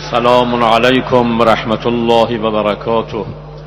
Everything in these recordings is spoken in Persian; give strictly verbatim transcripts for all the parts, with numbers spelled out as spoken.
سلام عليكم ورحمة الله وبركاته.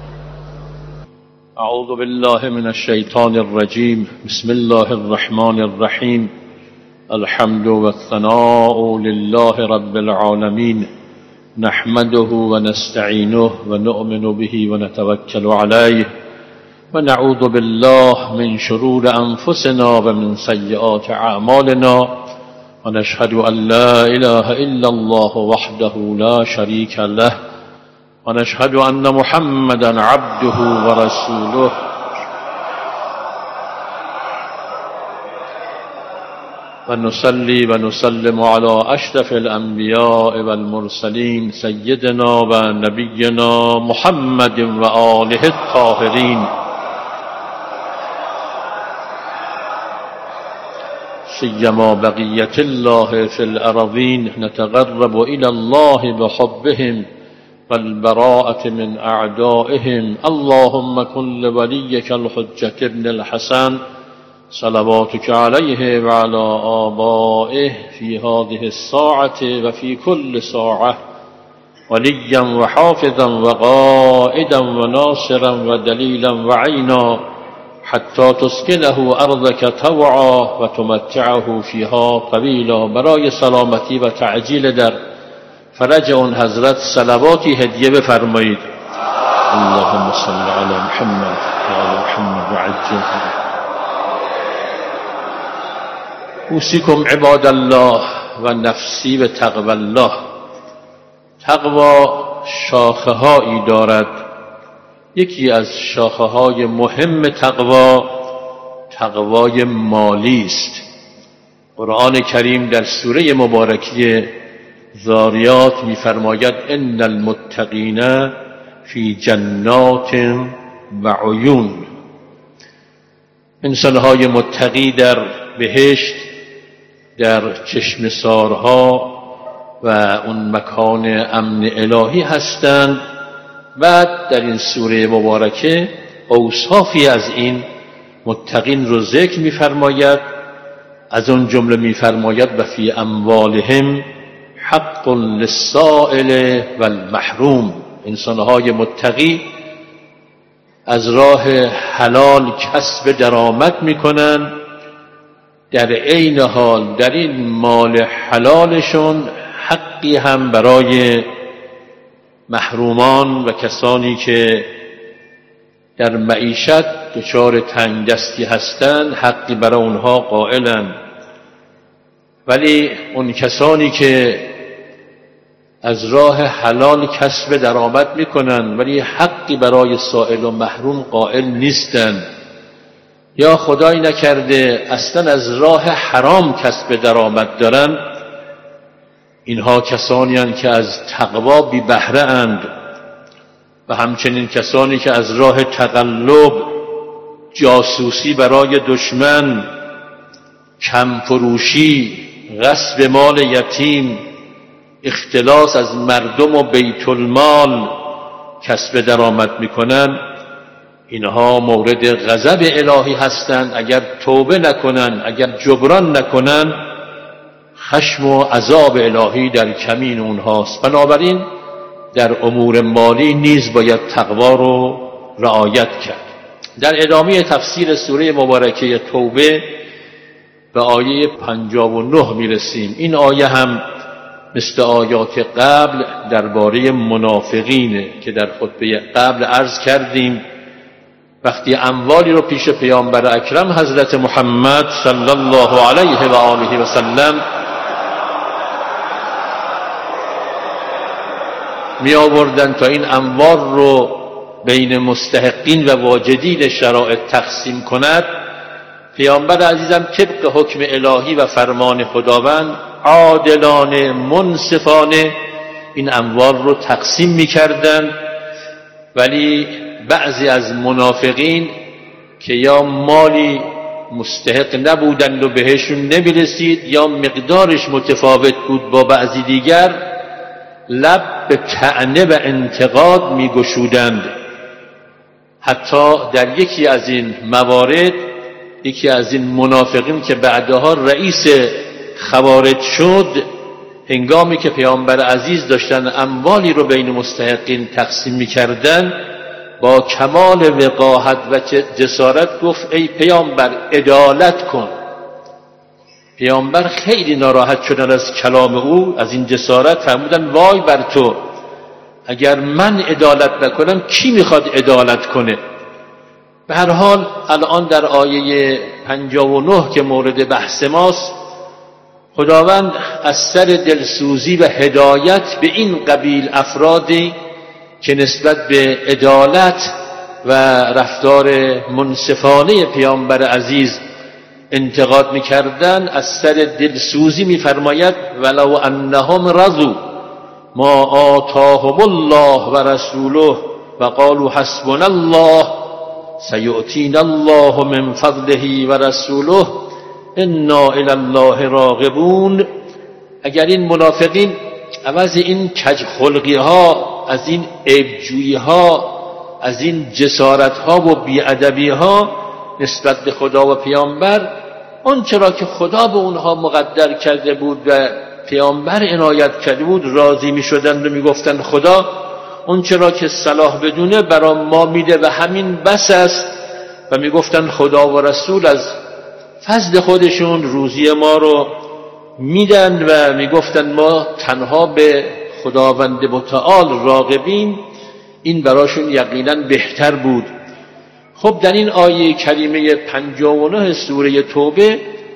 أعوذ بالله من الشيطان الرجيم. بسم الله الرحمن الرحيم. الحمد والثناء لله رب العالمين، نحمده ونستعينه ونؤمن به ونتوكل عليه، ونعوذ بالله من شرور أنفسنا ومن سيئات أعمالنا، ونشهد أن لا إله إلا الله وحده لا شريك له، ونشهد أن محمدا عبده ورسوله. ونصلي ونسلم على أشرف الأنبياء والمرسلين سيدنا ونبينا محمد وآله الطاهرين، سيما بقية الله في الأرضين. نتقرب إلى الله بحبهم والبراءة من أعدائهم. اللهم كن لوليك الحجة ابن الحسن صلواتك عليه وعلى آبائه في هذه الساعة وفي كل ساعة وليا وحافظا وقائدا وناصرا ودليلا وعينا، حتى تسكنه أرضك طوعا وتمتعه فيها طویلا. برای سلامتی و تعجیل در فرج اون حضرت صلواتی هدیه بفرمایید. اللهم صل علی محمد و علی محمد و عجل. اوصیکم عباد الله و نفسی به تقوی الله. تقوا شاخه هایی دارد. یکی از شاخه های مهم تقوا تقوای مالی است. قرآن کریم در سوره مبارکه ذاریات می‌فرماید ان المتقین فی جنات و عیون. انسان‌های متقی در بهشت، در چشمه‌سارها و اون مکان امن الهی هستند. بعد در این سوره مبارکه اوصافی از این متقین رو ذکر می‌فرماید. از اون جمله می‌فرماید و فی اموالهم حق للسائل والمحروم. انسان‌های متقی از راه حلال کسب درآمد می‌کنند، در عین حال در این مال حلالشون حقی هم برای محرومان و کسانی که در معیشت دچار تنگدستی هستند حقی برای اونها قائلند. ولی اون کسانی که از راه حلال کسب درآمد میکنن ولی حقی برای سائل و محروم قائل نیستند، یا خدای نکرده اصلا از راه حرام کسب درآمد دارن، اینها کسانی هستند که از تقوا بی بهره اند. و همچنین کسانی که از راه تقلب، جاسوسی برای دشمن، کم فروشی، غصب مال یتیم، اختلاس از مردم و بیت المال کسب درآمد میکنن، اینها مورد غضب الهی هستند. اگر توبه نکنن، اگر جبران نکنن، خشم و عذاب الهی در کمین اونهاست. بنابراین در امور مالی نیز باید تقوا رو رعایت کرد. در ادامه تفسیر سوره مبارکه توبه به آیه پنجاه و نه میرسیم. این آیه هم مثل آیات قبل درباره منافقینه که در خطبه قبل عرض کردیم. وقتی اموالی رو پیش پیامبر اکرم حضرت محمد صلی الله علیه و آله و سلم می آوردن تا این اموال رو بین مستحقین و واجدین شرایط تقسیم کند، پیامبر عزیزم طبق حکم الهی و فرمان خداوند عادلانه منصفانه این اموال رو تقسیم می کردن. ولی بعضی از منافقین که یا مالی مستحق نبودند و بهشون نمی رسید یا مقدارش متفاوت بود با بعضی دیگر، لب به طعنه و انتقاد می گشودند. حتی در یکی از این موارد یکی از این منافقین که بعدها رئیس خوارج شد هنگامی که پیامبر عزیز داشتن اموالی رو بین مستحقین تقسیم می‌کردن، با کمال وقاحت و جسارت گفت ای پیامبر عدالت کن. پیامبر خیلی ناراحت شدن از کلام او، از این جسارت، فرمودن وای بر تو، اگر من عدالت نکنم کی میخواد عدالت کنه؟ به هر حال الان در آیه پنجاه و نه که مورد بحث ماست، خداوند از سر دلسوزی و هدایت به این قبیل افرادی که نسبت به عدالت و رفتار منصفانه پیامبر عزیز انتقاد میکردن، از سر دلسوزی میفرماید ولو انهم رضوا ما آتاهم الله و رسوله و قالوا حسبنا الله سیؤتینا الله من فضله و رسوله انا الی الله راغبون. اگر این منافقین عوض این کجخلقی ها، از این عیبجویی ها، از این جسارت ها و بیادبی ها نسبت به خدا و پیامبر، اون چرا که خدا به اونها مقدر کرده بود و پیامبر عنایت کرده بود راضی می شدن و می گفتن خدا اون چرا که صلاح بدونه برای ما میده و همین بس است، و می گفتن خدا و رسول از فضل خودشون روزی ما رو میدن و می گفتن ما تنها به خداوند متعال راغبین، این براشون یقینا بهتر بود. خب در این آیه کریمه پنجاه و نه سوره توبه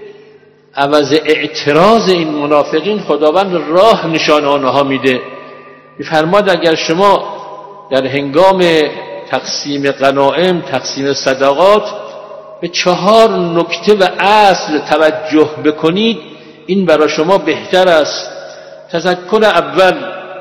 عوض اعتراض این منافقین خداوند راه نشان آنها میده. میفرماد اگر شما در هنگام تقسیم غنایم، تقسیم صدقات به چهار نکته و اصل توجه بکنید این برای شما بهتر است. تذکر اول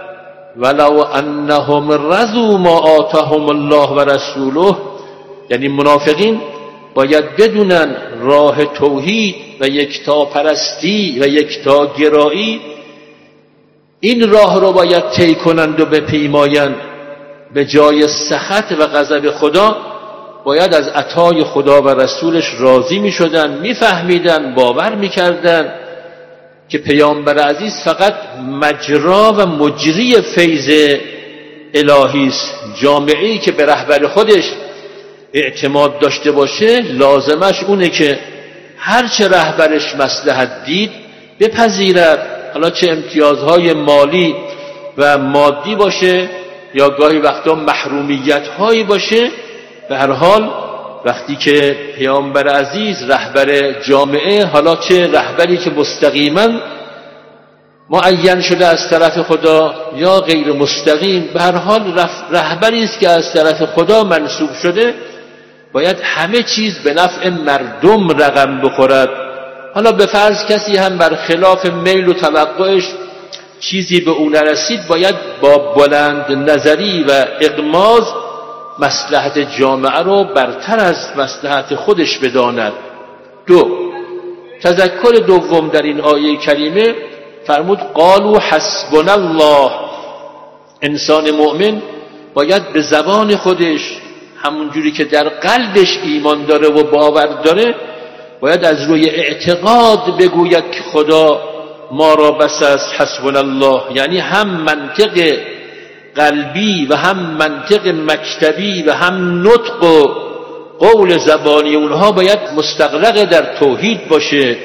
ولو انهم رضوا ما آتاهم الله و رسوله، یعنی منافقین باید بدونن راه توحید و یکتاپرستی و یکتاگرایی، این راه رو باید طی کنند و بپیمایند. به جای سخط و غضب خدا باید از عطای خدا و رسولش راضی می شدن، می فهمیدن، باور می کردن که پیامبر عزیز فقط مجرا و مجری فیض الهی است. جامعه‌ای که به رهبر خودش اعتماد داشته باشه لازمش اونه که هر چه رهبرش مصلحت دید بپذیرد، حالا چه امتیازهای مالی و مادی باشه یا گاهی وقتا محرومیت هایی باشه. به هر حال وقتی که پیامبر عزیز رهبر جامعه، حالا چه رهبری که مستقیما معین شده از طرف خدا یا غیر مستقیم، به هر حال رهبری است که از طرف خدا منصوب شده، باید همه چیز به نفع مردم رقم بخورد. حالا به فرض کسی هم بر خلاف میل و توقعش چیزی به اون نرسید، باید با بلند نظری و اغماض مصلحت جامعه رو برتر از مصلحت خودش بداند. دو، تذکر دوم در این آیه کریمه فرمود قالوا حسبنا الله. انسان مؤمن باید به زبان خودش، همونجوری که در قلبش ایمان داره و باور داره، باید از روی اعتقاد بگوید که خدا ما را بس است، حسبنا الله، یعنی هم منطق قلبی و هم منطق مکتبی و هم نطق و قول زبانی اونها باید مستغرق در توحید باشه.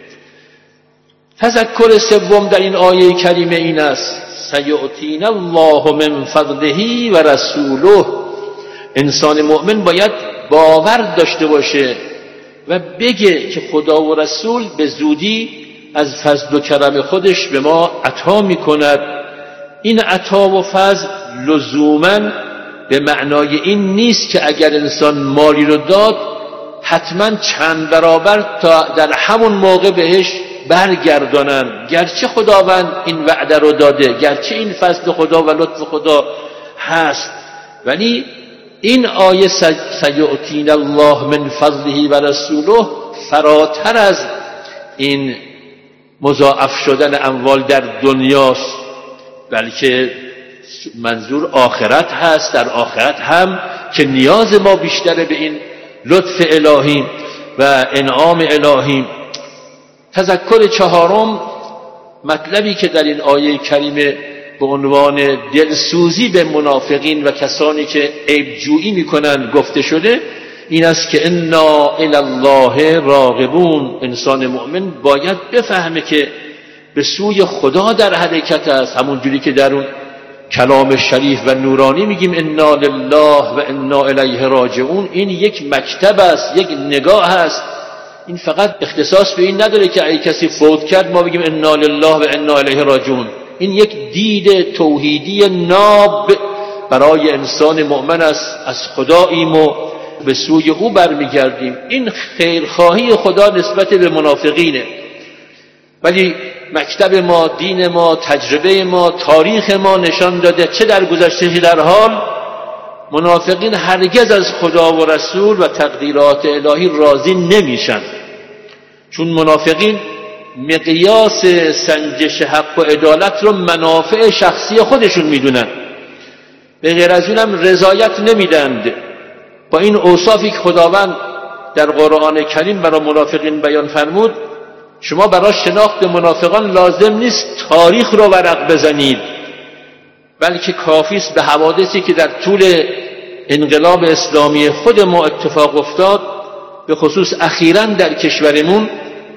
تذکر سوم در این آیه کریمه این است سیؤتینا الله من فضله و رسوله. انسان مؤمن باید باور داشته باشه و بگه که خدا و رسول به زودی از فضل و کرم خودش به ما عطا میکند. این عطا و فضل لزوماً به معنای این نیست که اگر انسان مالی رو داد حتما چند برابر تا در همون موقع بهش برگردانن، گرچه خداوند این وعده رو داده، گرچه این فضل خدا و لطف خدا هست، ولی این آیه سیؤتینا الله من فضله و رسوله فراتر از این مضاعف شدن اموال در دنیاست، بلکه منظور آخرت هست. در آخرت هم که نیاز ما بیشتره به این لطف الهی و انعام الهی. تذکر چهارم مطلبی که در این آیه کریمه به عنوان دلسوزی به منافقین و کسانی که عیبجویی میکنن گفته شده این است که انا الی الله راغبون. انسان مؤمن باید بفهمه که به سوی خدا در حرکت است، همون جوری که در اون کلام شریف و نورانی میگیم انا لله و انا الیه راجعون. این یک مکتب است، یک نگاه است. این فقط اختصاص به این نداره که اگه کسی فوت کرد ما بگیم انا لله و انا الیه راجعون. این یک دید توحیدی ناب برای انسان مؤمن است. از خداییم و به سوی او برمیگردیم. این خیرخواهی خدا نسبت به منافقینه. ولی مکتب ما، دین ما، تجربه ما، تاریخ ما نشان داده چه در گذشته چه در حال منافقین هرگز از خدا و رسول و تقدیرات الهی راضی نمیشن. چون منافقین مقیاس سنجش حق و عدالت رو منافع شخصی خودشون میدونن، به غیر از اونم رضایت نمیدند. با این اوصافی که خداوند در قرآن کریم برای منافقین بیان فرمود، شما برای شناخت منافقان لازم نیست تاریخ رو ورق بزنید، بلکه کافی است به حوادثی که در طول انقلاب اسلامی خود ما اتفاق افتاد، به خصوص اخیراً در کشورمون،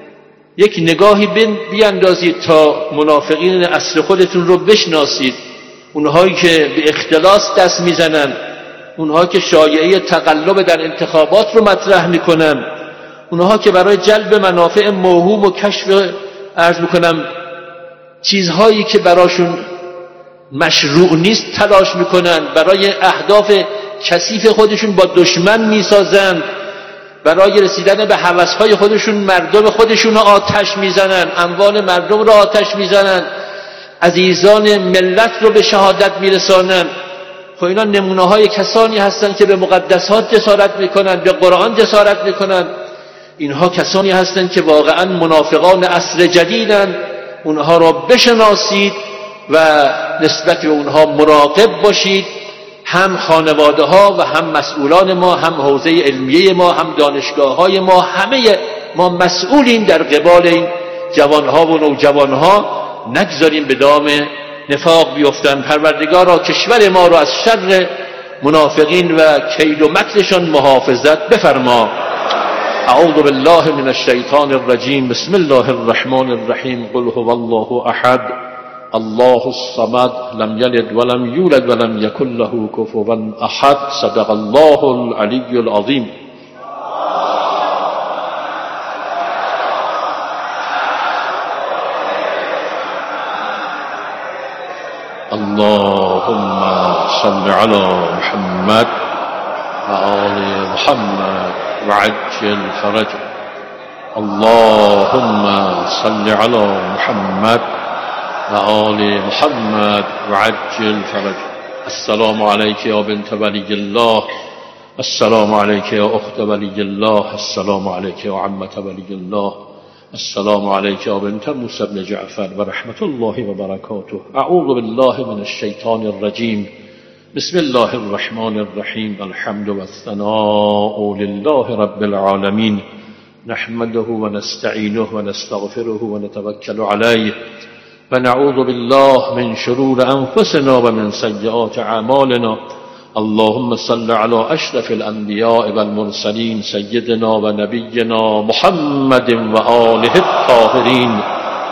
یک نگاهی بیاندازید تا منافقین اصل خودتون رو بشناسید. اونهایی که به اختلاس دست میزنن، اونها که شایعه تقلب در انتخابات رو مطرح میکنن، اونها که برای جلب منافع موهوم و کشف عرض میکنم چیزهایی که براشون مشروع نیست تلاش میکنن، برای اهداف کثیف خودشون با دشمن میسازن، برای رسیدن به هوسهای خودشون مردم خودشون رو آتش میزنن، اموال مردم رو آتش میزنن، عزیزان ملت رو به شهادت میرسانن. خب اینا نمونه های کسانی هستند که به مقدسات جسارت میکنن، به قرآن جسارت میکنن. اینها کسانی هستند که واقعا منافقان عصر جدیدن. اونها را بشناسید و نسبت به اونها مراقب باشید. هم خانواده ها و هم مسئولان ما، هم حوزه علمیه ما، هم دانشگاه های ما، همه ما مسئولیم در قبال این جوان ها و نوجوان ها. نگذاریم به دام نفاق بیفتن. پروردگارا کشور ما را از شر منافقین و کید و مکرشان محافظت بفرما. اعوذ بالله من الشیطان الرجیم. بسم الله الرحمن الرحیم. قل هو الله احد الله الصمد لم یلد ولم یولد ولم یکن له کفوا احد. صدق الله العلی العظیم. اللهم صل على محمد و آل محمد وعجل فرجه. اللهم صل على محمد و آل محمد وعجل فرجه. السلام عليك يا بنت ولي الله. السلام عليك يا أخت ولي الله. السلام عليك يا عمة ولي الله. السلام عليك يا بنت موسى بن جعفر ورحمة الله وبركاته. أعوذ بالله من الشيطان الرجيم. بسم الله الرحمن الرحيم. الحمد والثناء لله رب العالمين. نحمده ونستعينه ونستغفره ونتوكل عليه ونعوذ بالله من شرور أنفسنا ومن سيئات أعمالنا. اللهم صل على أشرف الأنبياء والمرسلين سيدنا ونبينا محمد وآله الطاهرين.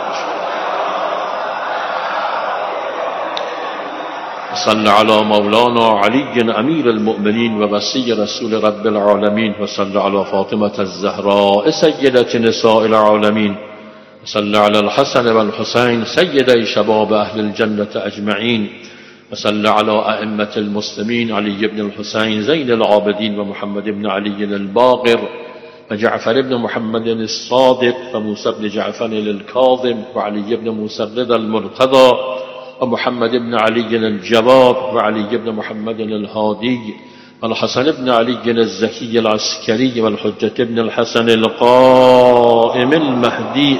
صل على مولانا علي أمير المؤمنين ووصي رسول رب العالمين. وصل على فاطمة الزهراء سيدة نساء العالمين. وصل على الحسن والحسين سيدي شباب أهل الجنة أجمعين. وصل على أئمة المسلمين علي بن الحسين زين العابدين ومحمد بن علي الباقر وجعفر بن محمد الصادق وموسى بن جعفر الكاظم وعلي بن موسى الرضا المرتضى ومحمد بن علي الجواد وعلي بن محمد الهادي والحسن بن علي الزكي العسكري والحجة بن الحسن القائم المهدي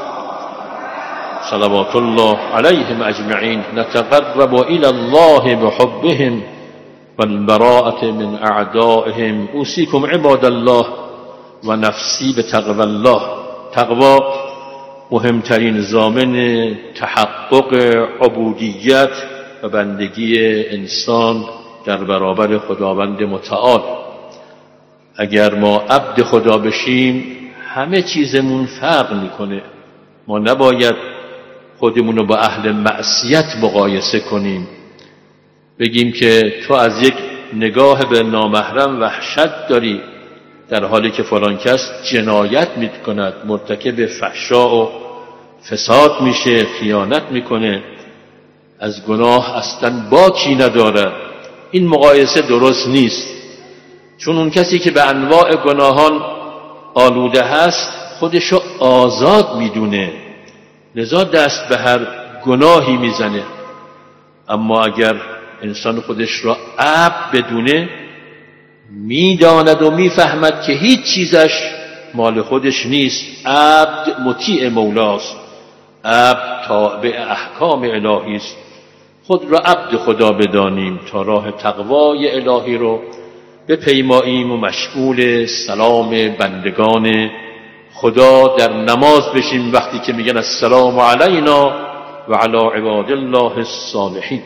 صلوات الله عليهم أجمعين. نتقرب إلى الله بحبهم والبراءة من أعدائهم. أوصيكم عباد الله ونفسي بتقوى الله. تقوى مهمترین ضامن تحقق عبودیت و بندگی انسان در برابر خداوند متعال. اگر ما عبد خدا بشیم همه چیزمون فرق میکنه. ما نباید خودمون رو با اهل معصیت مقایسه کنیم، بگیم که تو از یک نگاه به نامحرم وحشت داری، در حالی که فلان کس جنایت میکند، مرتکب فحشا و فساد میشه، خیانت میکنه، از گناه اصلا باکی نداره. این مقایسه درست نیست، چون اون کسی که به انواع گناهان آلوده هست خودشو آزاد میدونه، لذا دست به هر گناهی میزنه. اما اگر انسان خودش را عبد بدونه، میداند و میفهمد که هیچ چیزش مال خودش نیست. عبد مطیع مولاست، عبد تابع احکام الهی است. خود را عبد خدا بدانیم تا راه تقوای الهی رو بپیماییم و مشغول سلام بندگان خدا در نماز بشیم وقتی که میگن السلام علینا و علی عباد الله الصالحین.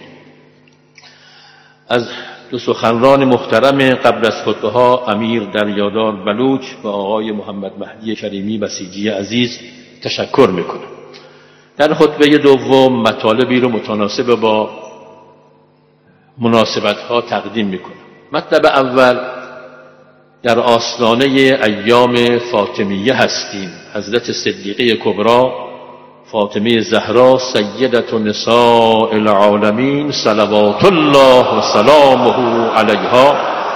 از دو سخنران محترم قبل از خطبه ها، امیر دریادار بلوچ و آقای محمد مهدی کریمی بسیجی عزیز تشکر میکنم. در خطبه دوم مطالبی رو متناسب با مناسبت ها تقدیم میکنم. مطلب اول، در آستانه ایام فاطمیه هستیم. حضرت صدیقه کبری فاطمه زهرا سیدة نساء العالمین صلوات الله و سلامه علیها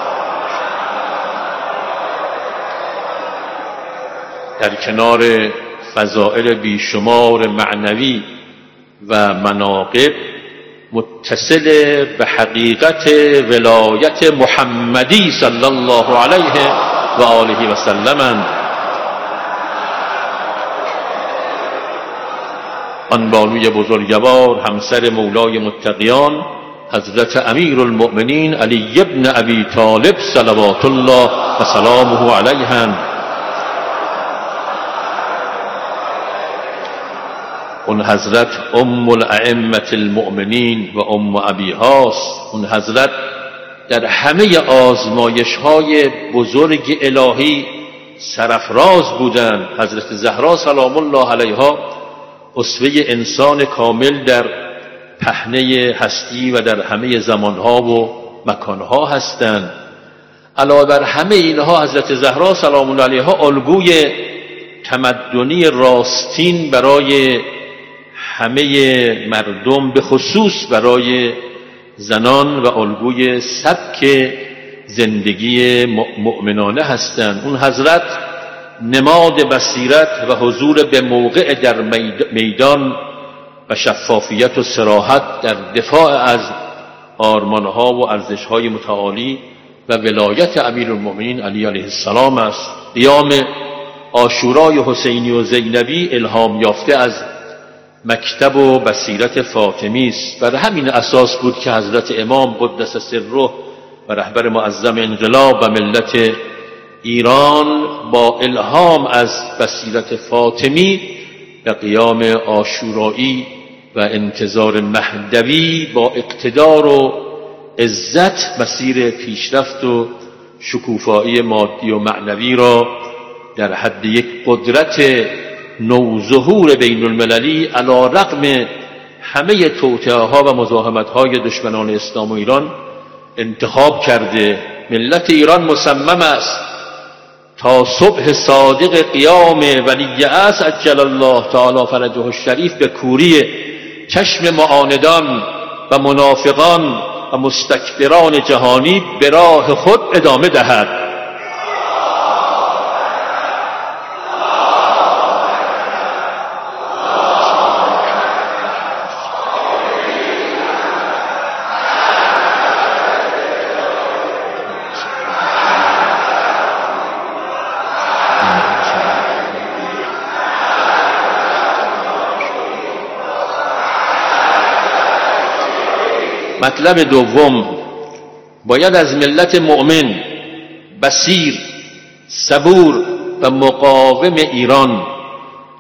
در کنار فضائل بیشمار معنوی و مناقب متصل به حقیقت ولایت محمدی صلی الله علیه و آله و سلم. آن بانوی بزرگوار همسر مولای متقیان حضرت امیر المؤمنین علی ابن ابی طالب صلوات الله و سلامه علیهم. اون حضرت ام الائمه المؤمنین و ام ابیهاست. اون حضرت در همه آزمایش های بزرگ الهی سرفراز بودند. حضرت زهرا سلام الله علیها اسوه انسان کامل در پهنه هستی و در همه زمانها و مکانها هستند. علاوه بر همه اینها حضرت زهرا سلام الله علیها الگوی تمدنی راستین برای همه مردم، به خصوص برای زنان، و الگوی سبک زندگی مؤمنانه هستند. اون حضرت نماد بصیرت و حضور به موقع در میدان و شفافیت و صراحت در دفاع از آرمانها و ارزشهای متعالی و ولایت امیرالمؤمنین علی علیه السلام است. قیام عاشورای حسینی و زینبی الهام یافته از مکتب و بصیرت فاطمی است. بر همین اساس بود که حضرت امام قدس سره و رهبر معظم انقلاب و ملت ایران با الهام از بصیرت فاطمی به قیام عاشورایی و انتظار مهدوی با اقتدار و عزت مسیر پیشرفت و شکوفایی مادی و معنوی را در حد یک قدرت نوظهور بین المللی علی رغم همه توطئه ها و مزاحمت های دشمنان اسلام و ایران انتخاب کرده. ملت ایران مصمم است تا صبح صادق قیام ولی اصر عجل الله تعالی فرجه الشریف به کوری چشم معاندان و منافقان و مستکبران جهانی به راه خود ادامه دهد. مطلب دوم، باید از ملت مؤمن بصیر، صبور و مقاوم ایران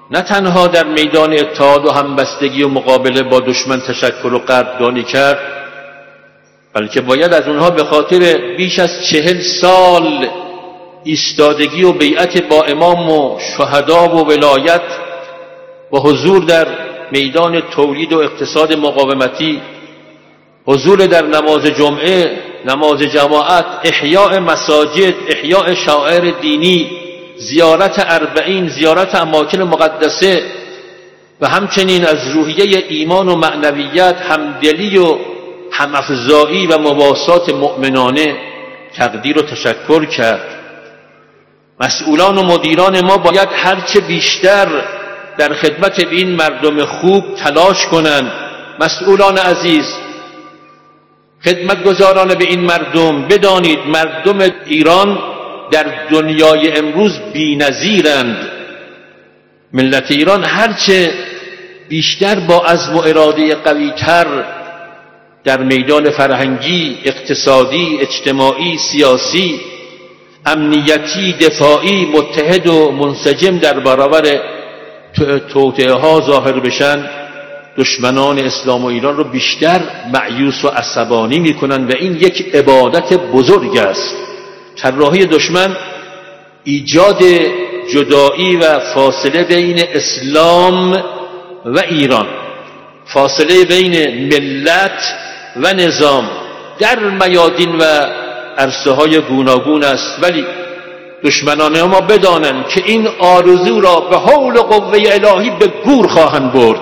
نه تنها در میدان اتحاد و همبستگی و مقابله با دشمن تشکر و قدردانی کرد، بلکه باید از اونها به خاطر بیش از چهل سال ایستادگی و بیعت با امام و شهدا و ولایت و حضور در میدان تولید و اقتصاد مقاومتی، حضور در نماز جمعه، نماز جماعت، احیاء مساجد، احیاء شعائر دینی، زیارت اربعین، زیارت اماکن مقدسه و همچنین از روحیه ایمان و معنویت، همدلی و همافزایی و مواسات مؤمنانه تقدیر و تشکر کرد. مسئولان و مدیران ما باید هرچه بیشتر در خدمت به این مردم خوب تلاش کنند. مسئولان عزیز، خدمتگزاران به این مردم، بدانید مردم ایران در دنیای امروز بی‌نظیرند. ملت ایران هرچه بیشتر با عزم و اراده قوی‌تر در میدان فرهنگی، اقتصادی، اجتماعی، سیاسی، امنیتی، دفاعی متحد و منسجم در برابر توطئه ها ظاهر بشن، دشمنان اسلام و ایران رو بیشتر مأیوس و عصبانی میکنن و این یک عبادت بزرگ است. طراحی دشمن ایجاد جدایی و فاصله بین اسلام و ایران، فاصله بین ملت و نظام در میادین و عرصه های گوناگون است. ولی دشمنان ما بدانند که این آرزو را به حول و قوه الهی به گور خواهند برد.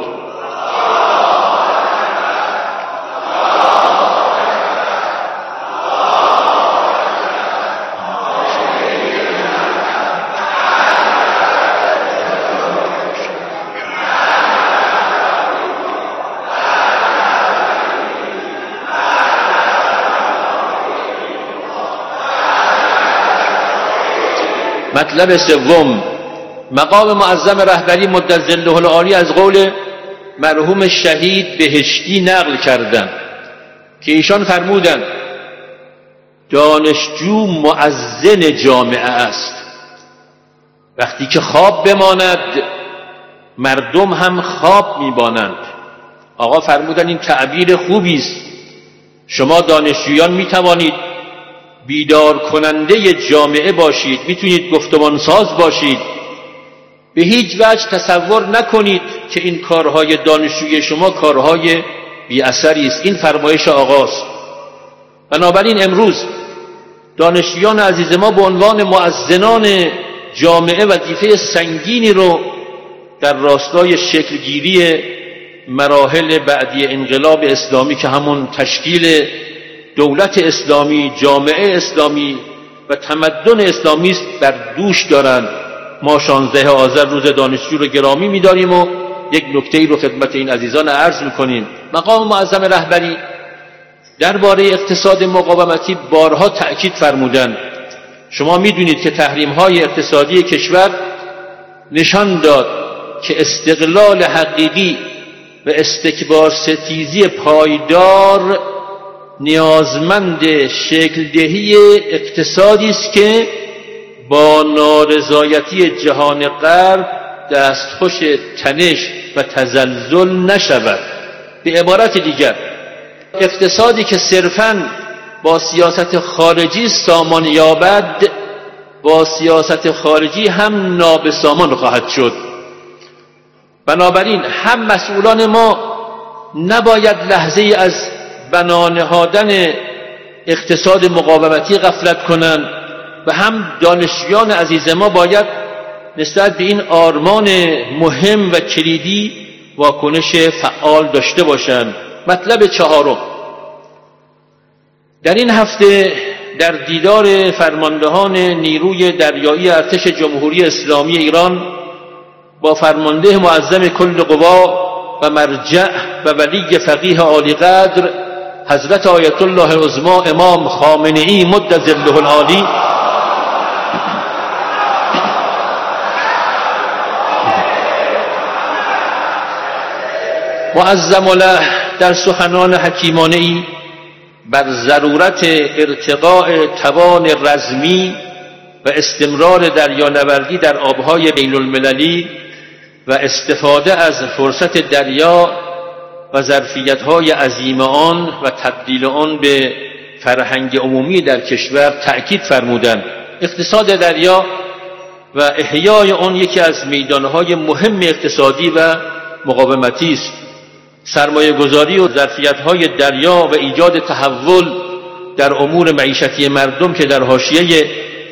مطلب سوم، مقام معظم رهبری مدت ظله العالی از قول مرحوم شهید بهشتی نقل کردند که ایشان فرمودند دانشجو مؤذن جامعه است. وقتی که خواب بماند مردم هم خواب میبانند. آقا فرمودند این تعبیر خوبی است. شما دانشجویان میتوانید بیدار کننده جامعه باشید، میتونید گفتمان ساز باشید. به هیچ وجه تصور نکنید که این کارهای دانشجوی شما کارهای بی اثری است. این فرمایش آقاست. بنابراین امروز دانشجویان عزیز ما به عنوان مؤذنان جامعه وظیفه سنگینی رو در راستای شکلگیری مراحل بعدی انقلاب اسلامی که همون تشکیل دولت اسلامی، جامعه اسلامی و تمدن اسلامی است بر دوش دارند. ما شانزده آذر روز دانشجو رو گرامی می‌داریم و یک نکته‌ای رو خدمت این عزیزان عرض می‌کنیم. مقام معظم رهبری درباره اقتصاد مقاومتی بارها تأکید فرمودند. شما می‌دونید که تحریم‌های اقتصادی کشور نشان داد که استقلال حقیقی و استکبار ستیزی پایدار نیازمند شکلدهی اقتصادی است که با نارضایتی جهان غرب دستخوش تنش و تزلزل نشود. به عبارت دیگر اقتصادی که صرفاً با سیاست خارجی سامان یابد با سیاست خارجی هم نابسامان خواهد شد. بنابراین هم مسئولان ما نباید لحظه از بنا نهادن اقتصاد مقاومتی غفلت کنند و هم دانشجویان عزیز ما باید نسبت به این آرمان مهم و کلیدی واکنش فعال داشته باشند. مطلب چهارم، در این هفته در دیدار فرماندهان نیروی دریایی ارتش جمهوری اسلامی ایران با فرمانده معظم کل قوا و مرجع و ولی فقیه عالی قدر حضرت آیت الله العظما امام خامنه‌ای مد ظله العالی معظم له در سخنان حکیمانه‌ای بر ضرورت ارتقاء توان رزمی و استمرار دریانوردی در آبهای بین المللی و استفاده از فرصت دریا و ظرفیت‌های عظیم آن و تبدیل آن به فرهنگ عمومی در کشور تأکید فرمودند. اقتصاد دریا و احیای آن یکی از میدانهای مهم اقتصادی و مقاومتی است. سرمایه گذاری و ظرفیت‌های دریا و ایجاد تحول در امور معیشتی مردم که در حاشیه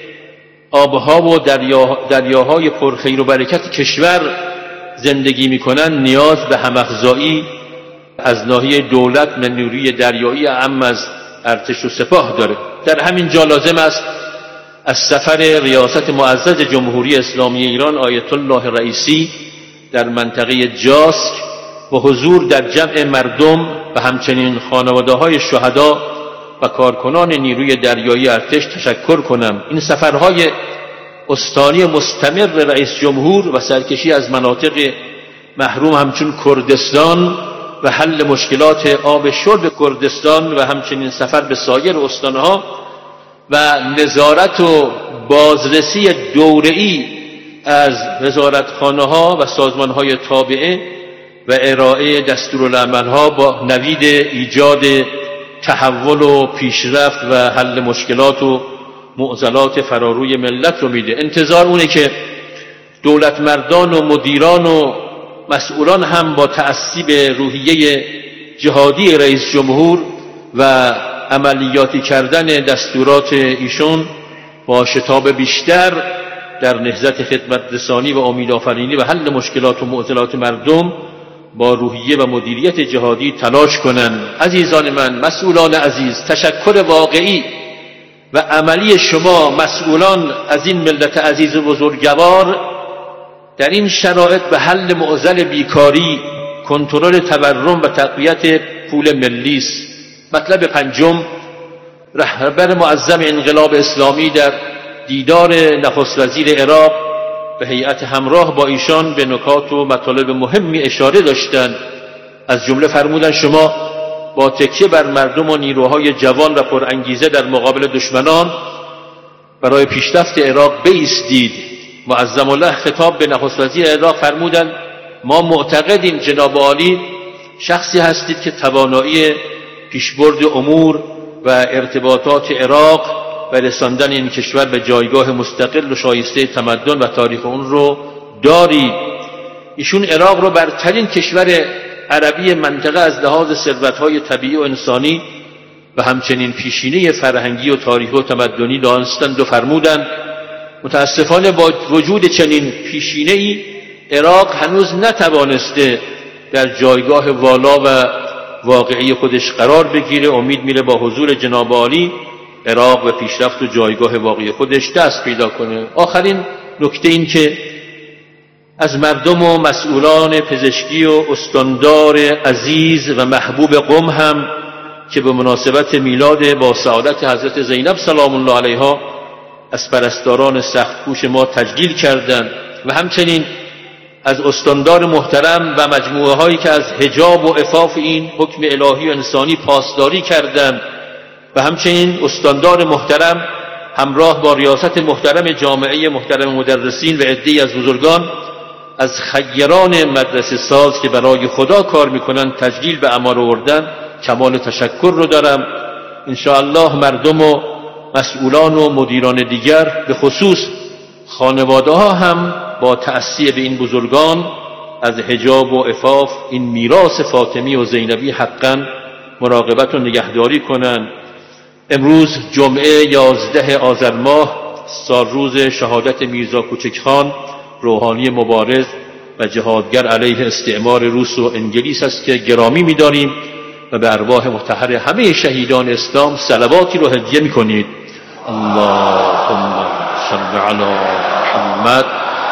آبها و دریا دریاهای پرخیر و برکت کشور زندگی می‌کنند نیاز به هم‌افزایی از ناحیه دولت و نیروی دریایی اعم از ارتش و سپاه داره. در همین جا لازم است از سفر ریاست معزز جمهوری اسلامی ایران آیت الله رئیسی در منطقه جاسک و حضور در جمع مردم و همچنین خانواده‌های شهدا و کارکنان نیروی دریایی ارتش تشکر کنم. این سفرهای استانی مستمر رئیس جمهور و سرکشی از مناطق محروم همچون کردستان و حل مشکلات آب شرب کردستان و همچنین سفر به سایر استانها و نظارت و بازرسی دوره‌ای از وزارتخانه‌ها و سازمان‌های تابعه و ارائه دستورالعمل‌ها با نوید ایجاد تحول و پیشرفت و حل مشکلات و معضلات فراروی ملت رو میده. انتظار اونه که دولت مردان و مدیران و مسئولان هم با تأسی به روحیه جهادی رئیس جمهور و عملیاتی کردن دستورات ایشون با شتاب بیشتر در نهضت خدمت رسانی و امیدآفرینی و حل مشکلات و معضلات مردم با روحیه و مدیریت جهادی تلاش کنند. عزیزان من، مسئولان عزیز، تشکر واقعی و عملی شما مسئولان از این ملت عزیز و بزرگوار در این شرایط به حل معضل بیکاری، کنترل تورم و تقویت پول ملی است. مطلب پنجم، رهبر معظم انقلاب اسلامی در دیدار نخست وزیر عراق به هیئت همراه با ایشان به نکات و مطالب مهمی اشاره داشتند. از جمله فرمودند شما با تکیه بر مردم و نیروهای جوان و پرانگیزه در مقابل دشمنان برای پیشرفت عراق بایستید. معظم الله خطاب به نخست وزیر عراق فرمودند ما معتقدیم جناب عالی شخصی هستید که توانایی پیشبرد امور و ارتباطات عراق و رساندن این کشور به جایگاه مستقل و شایسته تمدن و تاریخ اون رو دارید. ایشون عراق رو برترین کشور عربی منطقه از لحاظ ثروت‌های طبیعی و انسانی و همچنین پیشینه فرهنگی و تاریخی و تمدنی دانستند و فرمودند متاسفانه با وجود چنین پیشینه‌ای عراق هنوز نتوانسته در جایگاه والا و واقعی خودش قرار بگیره. امید میره با حضور جناب عالی عراق و پیشرفت و جایگاه واقعی خودش دست پیدا کنه. آخرین نکته این که از مردم و مسئولان پزشکی و استاندار عزیز و محبوب قم هم که به مناسبت میلاد با سعادت حضرت زینب سلام الله علیها از پرستاران سخت‌کوش ما تجلیل کردند و همچنین از استاندار محترم و مجموعه هایی که از حجاب و عفاف این حکم الهی و انسانی پاسداری کردند و همچنین استاندار محترم همراه با ریاست محترم جامعه محترم مدرسین و عده‌ای از بزرگان از خیران مدرسه ساز که برای خدا کار میکنن تجلیل به اعمال آوردن کمال تشکر رو دارم. انشاءالله مردم و مسئولان و مدیران دیگر به خصوص خانواده ها هم با تأسی به این بزرگان از حجاب و عفاف این میراث فاطمی و زینبی حقا مراقبت و نگهداری کنند. امروز جمعه یازده آذر ماه سال روز شهادت میرزا کوچکخان روحانی مبارز و جهادگر علیه استعمار روس و انگلیس است که گرامی می‌داریم و به ارواح مطهر همه شهیدان اسلام صلواتی رو هدیه می‌کنید. اللهم صل علی محمد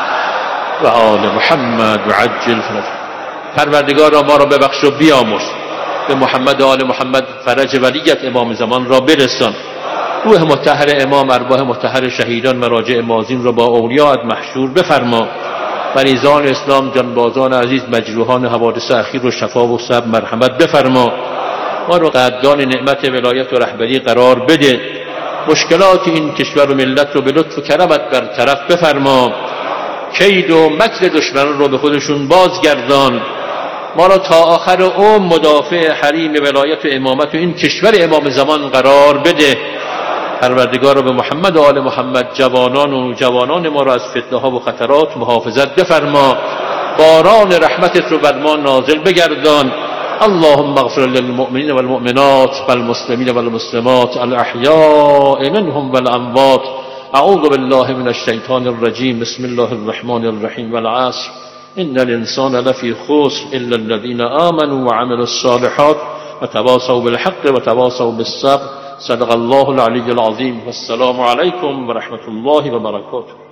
و آل محمد و عجل فرج. پروردگارا ما را ببخش و بیامرز، به محمد و آل محمد فرج ولیت امام زمان را برسان. روح مطهر امام، ارواح مطهر شهیدان مراجع مازین را با اولیاءت محشور بفرما. مریضان اسلام، جانبازان عزیز، مجروحان حوادث اخیر رو شفا و صبر مرحمت بفرما. ما رو قدردان نعمت ولایت و رهبری قرار بده. مشکلات این کشور و ملت رو به لطف و کرمت برطرف بفرما. کید و مکر دشمنان رو به خودشون بازگردان. ما را تا آخر عمر مدافع حریم ولایت و امامت و این کشور امام زمان قرار بده. پروردگار به محمد و آل محمد جوانان و جوانان ما را از فتنه ها و خطرات محافظت بفرما. باران رحمتت رو بر ما نازل بگردان. اللهم اغفر للمؤمنین والمؤمنات والمسلمین والمسلمات الاحیاء منهم والاموات. اعوذ بالله من الشیطان الرجیم. بسم الله الرحمن الرحیم. والعصر ان الانسان لفی خسر الا الذين آمنوا وعملوا الصالحات وتواصوا بالحق وتواصوا بالصبر. صدق الله العلی العظیم. والسلام علیکم و رحمت الله و برکاته.